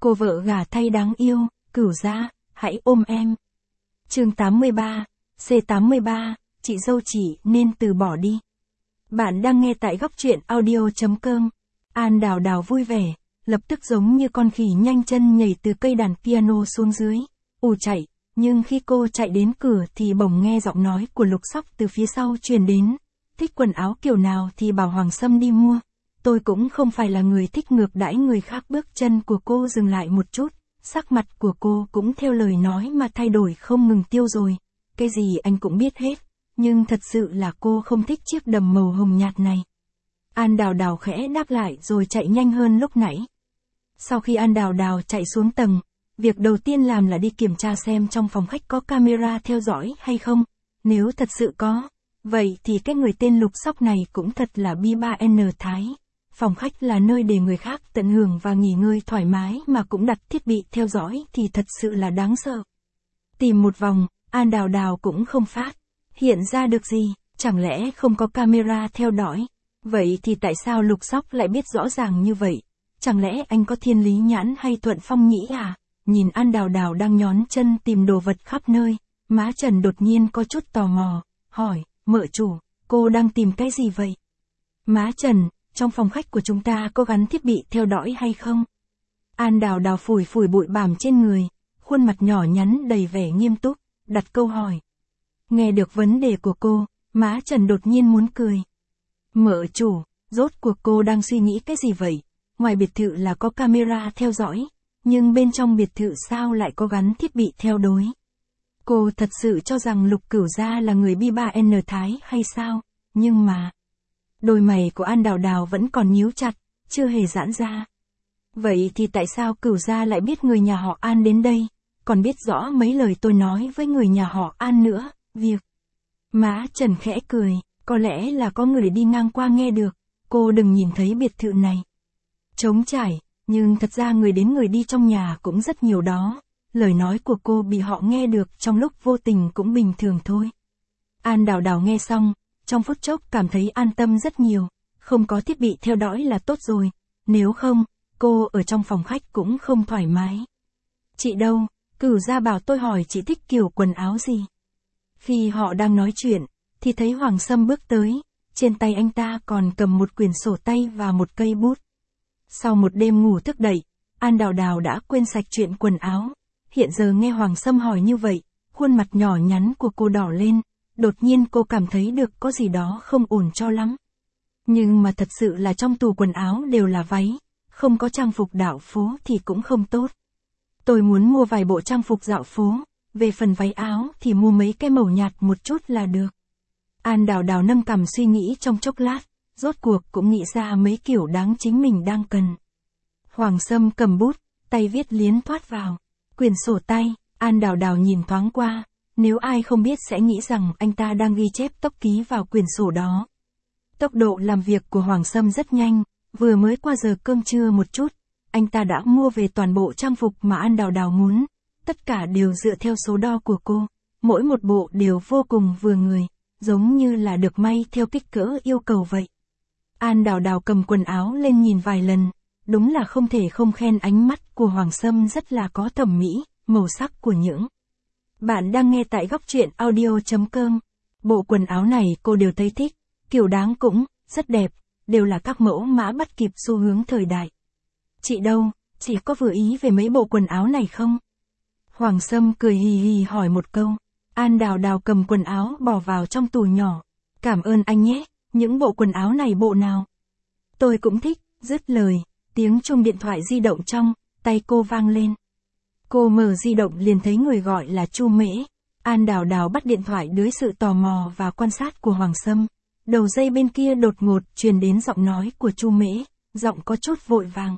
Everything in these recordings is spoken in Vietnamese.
Cô vợ gả thay đáng yêu, Cửu Gia, hãy ôm em. Chương 83, C83, chị dâu chỉ nên từ bỏ đi. Bạn đang nghe tại góc truyện audio.com. An Đào Đào vui vẻ, lập tức giống như con khỉ nhanh chân nhảy từ cây đàn piano xuống dưới, chạy, nhưng khi cô chạy đến cửa thì bỗng nghe giọng nói của Lục Sóc từ phía sau truyền đến. Thích quần áo kiểu nào thì bảo Hoàng Sâm đi mua. Tôi cũng không phải là người thích ngược đãi người khác. Bước chân của cô dừng lại một chút, sắc mặt của cô cũng theo lời nói mà thay đổi không ngừng. Tiêu rồi, cái gì anh cũng biết hết, nhưng thật sự là cô không thích chiếc đầm màu hồng nhạt này. An Đào Đào khẽ đáp lại rồi chạy nhanh hơn lúc nãy. Sau khi An Đào Đào chạy xuống tầng, việc đầu tiên làm là đi kiểm tra xem trong phòng khách có camera theo dõi hay không. Nếu thật sự có, vậy thì cái người tên Lục Sóc này cũng thật là bi-ba-n thái. Phòng khách là nơi để người khác tận hưởng và nghỉ ngơi thoải mái mà cũng đặt thiết bị theo dõi thì thật sự là đáng sợ. Tìm một vòng, An Đào Đào cũng không phát hiện ra được gì, chẳng lẽ không có camera theo dõi? Vậy thì tại sao Lục Sóc lại biết rõ ràng như vậy? Chẳng lẽ anh có thiên lý nhãn hay thuận phong nhĩ à? Nhìn An Đào Đào đang nhón chân tìm đồ vật khắp nơi, má Trần đột nhiên có chút tò mò, hỏi, mợ chủ, cô đang tìm cái gì vậy? Má Trần, trong phòng khách của chúng ta có gắn thiết bị theo dõi hay không? An Đào Đào phủi phủi bụi bặm trên người, khuôn mặt nhỏ nhắn đầy vẻ nghiêm túc, đặt câu hỏi. Nghe được vấn đề của cô, má Trần đột nhiên muốn cười. Mợ chủ, rốt cuộc cô đang suy nghĩ cái gì vậy? Ngoài biệt thự là có camera theo dõi, nhưng bên trong biệt thự sao lại có gắn thiết bị theo dõi? Cô thật sự cho rằng Lục Cửu Gia là người bi-ba-n thái hay sao? Nhưng mà, đôi mày của An Đào Đào vẫn còn nhíu chặt, chưa hề giãn ra. Vậy thì tại sao Cửu Gia lại biết người nhà họ An đến đây, còn biết rõ mấy lời tôi nói với người nhà họ An nữa? Má Trần khẽ cười, có lẽ là có người đi ngang qua nghe được. Cô đừng nhìn thấy biệt thự này trống trải, nhưng thật ra người đến người đi trong nhà cũng rất nhiều đó. Lời nói của cô bị họ nghe được trong lúc vô tình cũng bình thường thôi. An Đào Đào nghe xong, trong phút chốc cảm thấy an tâm rất nhiều. Không có thiết bị theo dõi là tốt rồi, nếu không, cô ở trong phòng khách cũng không thoải mái. Chị đâu? Cửu Gia bảo tôi hỏi chị thích kiểu quần áo gì. Khi họ đang nói chuyện, thì thấy Hoàng Sâm bước tới, trên tay anh ta còn cầm một quyển sổ tay và một cây bút. Sau một đêm ngủ thức dậy, An Đào Đào đã quên sạch chuyện quần áo. Hiện giờ nghe Hoàng Sâm hỏi như vậy, khuôn mặt nhỏ nhắn của cô đỏ lên, đột nhiên cô cảm thấy được có gì đó không ổn cho lắm. Nhưng mà thật sự là trong tủ quần áo đều là váy, không có trang phục dạo phố thì cũng không tốt. Tôi muốn mua vài bộ trang phục dạo phố, về phần váy áo thì mua mấy cái màu nhạt một chút là được. An Đào Đào nâng cằm suy nghĩ trong chốc lát, rốt cuộc cũng nghĩ ra mấy kiểu đáng chính mình đang cần. Hoàng Sâm cầm bút, tay viết liến thoát vào quyển sổ tay. An Đào Đào nhìn thoáng qua, nếu ai không biết sẽ nghĩ rằng anh ta đang ghi chép tốc ký vào quyển sổ đó. Tốc độ làm việc của Hoàng Sâm rất nhanh, vừa mới qua giờ cơm trưa một chút, anh ta đã mua về toàn bộ trang phục mà An Đào Đào muốn. Tất cả đều dựa theo số đo của cô, mỗi một bộ đều vô cùng vừa người, giống như là được may theo kích cỡ yêu cầu vậy. An Đào Đào cầm quần áo lên nhìn vài lần, đúng là không thể không khen ánh mắt của Hoàng Sâm rất là có thẩm mỹ, màu sắc của những. Bạn đang nghe tại góc truyện audio.com. Bộ quần áo này cô đều thấy thích, kiểu dáng cũng rất đẹp, đều là các mẫu mã bắt kịp xu hướng thời đại. Chị đâu, chị có vừa ý về mấy bộ quần áo này không? Hoàng Sâm cười hì hì hỏi một câu. An Đào Đào cầm quần áo bỏ vào trong tủ nhỏ. Cảm ơn anh nhé, những bộ quần áo này bộ nào? Tôi cũng thích, dứt lời, tiếng chuông điện thoại di động trong tay cô vang lên. Cô mở di động liền thấy người gọi là Chu Mễ. An Đào Đào bắt điện thoại dưới sự tò mò và quan sát của Hoàng Sâm. Đầu dây bên kia đột ngột truyền đến giọng nói của Chu Mễ, giọng có chút vội vàng.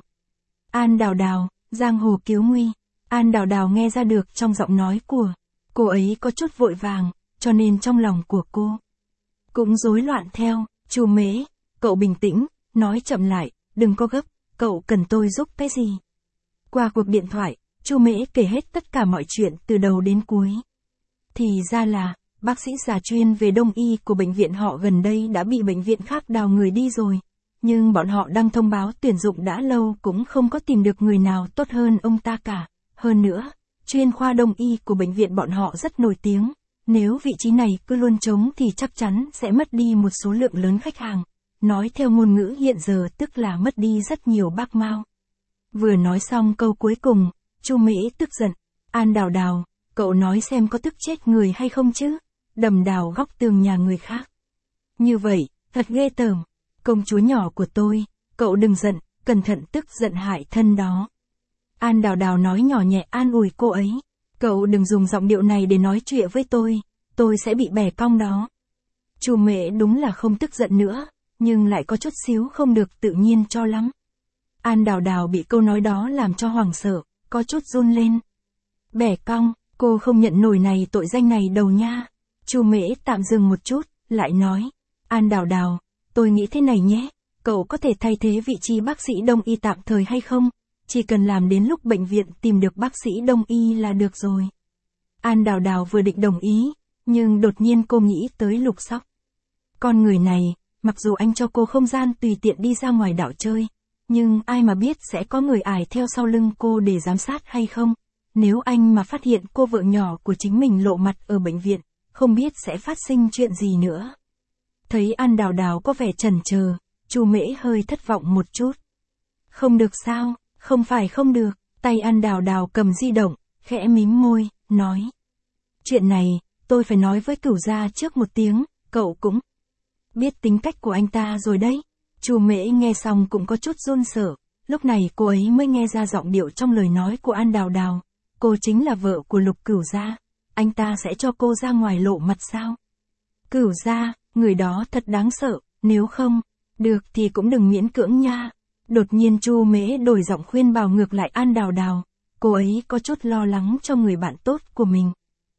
An Đào Đào, giang hồ cứu nguy. An Đào Đào nghe ra được trong giọng nói của cô ấy có chút vội vàng, cho nên trong lòng của cô cũng rối loạn theo. Chu Mễ, cậu bình tĩnh, nói chậm lại, đừng có gấp, cậu cần tôi giúp cái gì? Qua cuộc điện thoại, Chu Mễ kể hết tất cả mọi chuyện từ đầu đến cuối. Thì ra là, bác sĩ già chuyên về đông y của bệnh viện họ gần đây đã bị bệnh viện khác đào người đi rồi. nhưng bọn họ đăng thông báo tuyển dụng đã lâu cũng không có tìm được người nào tốt hơn ông ta cả. Hơn nữa, chuyên khoa đông y của bệnh viện bọn họ rất nổi tiếng, nếu vị trí này cứ luôn trống thì chắc chắn sẽ mất đi một số lượng lớn khách hàng. Nói theo ngôn ngữ hiện giờ tức là mất đi rất nhiều bác mao. Vừa nói xong câu cuối cùng, Chu Mễ tức giận, An Đào Đào, cậu nói xem có tức chết người hay không chứ, đầm đào góc tường nhà người khác. Như vậy, thật ghê tởm, công chúa nhỏ của tôi, cậu đừng giận, cẩn thận tức giận hại thân đó. An Đào Đào nói nhỏ nhẹ an ủi cô ấy, cậu đừng dùng giọng điệu này để nói chuyện với tôi sẽ bị bẻ cong đó. Chu Mễ đúng là không tức giận nữa, nhưng lại có chút xíu không được tự nhiên cho lắm. An Đào Đào bị câu nói đó làm cho hoảng sợ, có chút run lên. Bẻ cong, cô không nhận nổi này tội danh này đâu nha. Chu Mễ tạm dừng một chút, lại nói, An Đào Đào, tôi nghĩ thế này nhé, cậu có thể thay thế vị trí bác sĩ đông y tạm thời hay không? Chỉ cần làm đến lúc bệnh viện tìm được bác sĩ đông y là được rồi. An Đào Đào vừa định đồng ý, nhưng đột nhiên cô nghĩ tới Lục Sóc. Con người này, mặc dù anh cho cô không gian tùy tiện đi ra ngoài đảo chơi, nhưng ai mà biết sẽ có người ải theo sau lưng cô để giám sát hay không? Nếu anh mà phát hiện cô vợ nhỏ của chính mình lộ mặt ở bệnh viện, không biết sẽ phát sinh chuyện gì nữa. Thấy An Đào Đào có vẻ chần chờ, Chu Mễ hơi thất vọng một chút. Không được sao, không phải không được, tay An Đào Đào cầm di động, khẽ mím môi, nói. Chuyện này, tôi phải nói với Cửu gia trước một tiếng, cậu cũng biết tính cách của anh ta rồi đấy. Chu Mễ nghe xong cũng có chút run sợ, lúc này cô ấy mới nghe ra giọng điệu trong lời nói của An Đào Đào. Cô chính là vợ của Lục Cửu gia, anh ta sẽ cho cô ra ngoài lộ mặt sao? Cửu gia, người đó thật đáng sợ, nếu không, được thì cũng đừng miễn cưỡng nha. Đột nhiên Chu Mễ đổi giọng khuyên bảo ngược lại An Đào Đào, cô ấy có chút lo lắng cho người bạn tốt của mình.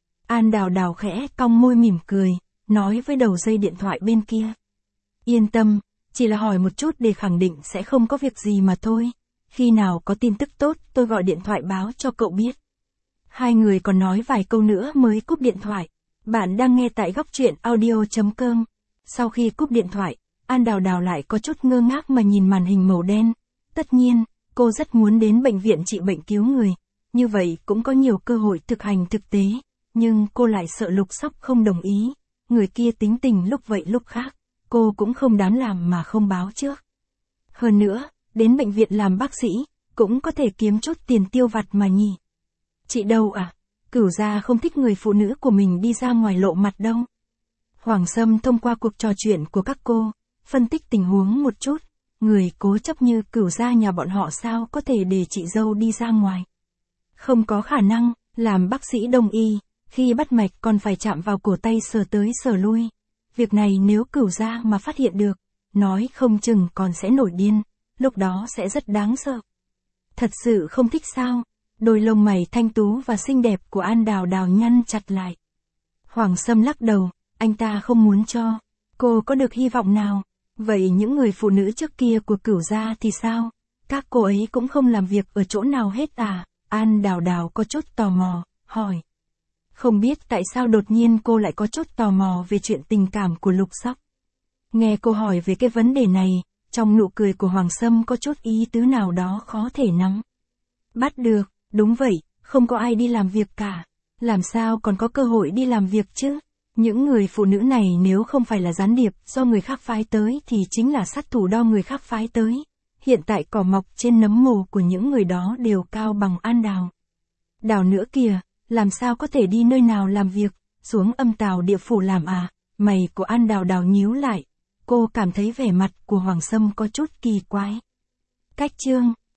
An Đào Đào khẽ cong môi mỉm cười, nói với đầu dây điện thoại bên kia. Yên tâm, chỉ là hỏi một chút để khẳng định sẽ không có việc gì mà thôi. Khi nào có tin tức tốt tôi gọi điện thoại báo cho cậu biết. Hai người còn nói vài câu nữa mới cúp điện thoại. Bạn đang nghe tại góc truyện audio.com. Sau khi cúp điện thoại, An Đào Đào lại có chút ngơ ngác mà nhìn màn hình màu đen. Tất nhiên, cô rất muốn đến bệnh viện trị bệnh cứu người. Như vậy cũng có nhiều cơ hội thực hành thực tế. Nhưng cô lại sợ Lục Sóc không đồng ý. Người kia tính tình lúc vậy lúc khác. Cô cũng không dám làm mà không báo trước. Hơn nữa, đến bệnh viện làm bác sĩ, cũng có thể kiếm chút tiền tiêu vặt mà nhỉ. Chị đâu à? Cửu gia không thích người phụ nữ của mình đi ra ngoài lộ mặt đâu. Hoàng Sâm thông qua cuộc trò chuyện của các cô, phân tích tình huống một chút. Người cố chấp như Cửu gia nhà bọn họ sao có thể để chị dâu đi ra ngoài. Không có khả năng, làm bác sĩ đông y, khi bắt mạch còn phải chạm vào cổ tay sờ tới sờ lui. Việc này nếu Cửu gia mà phát hiện được, nói không chừng còn sẽ nổi điên, lúc đó sẽ rất đáng sợ. Thật sự không thích sao? Đôi lông mày thanh tú và xinh đẹp của An Đào Đào nhăn chặt lại. Hoàng Sâm lắc đầu, anh ta không muốn cho. Cô có được hy vọng nào? Vậy những người phụ nữ trước kia của Cửu gia thì sao? Các cô ấy cũng không làm việc ở chỗ nào hết à? An Đào Đào có chút tò mò, hỏi. Không biết tại sao đột nhiên cô lại có chút tò mò về chuyện tình cảm của Lục Sóc. Nghe cô hỏi về cái vấn đề này, trong nụ cười của Hoàng Sâm có chút ý tứ nào đó khó thể nắm bắt được. Đúng vậy, không có ai đi làm việc cả. Làm sao còn có cơ hội đi làm việc chứ? Những người phụ nữ này nếu không phải là gián điệp do người khác phái tới thì chính là sát thủ do người khác phái tới. Hiện tại cỏ mọc trên nấm mồ của những người đó đều cao bằng An Đào Đào nữa kìa, làm sao có thể đi nơi nào làm việc, xuống âm tào địa phủ làm à? Mày của An Đào Đào nhíu lại. Cô cảm thấy vẻ mặt của Hoàng Sâm có chút kỳ quái. Cách chương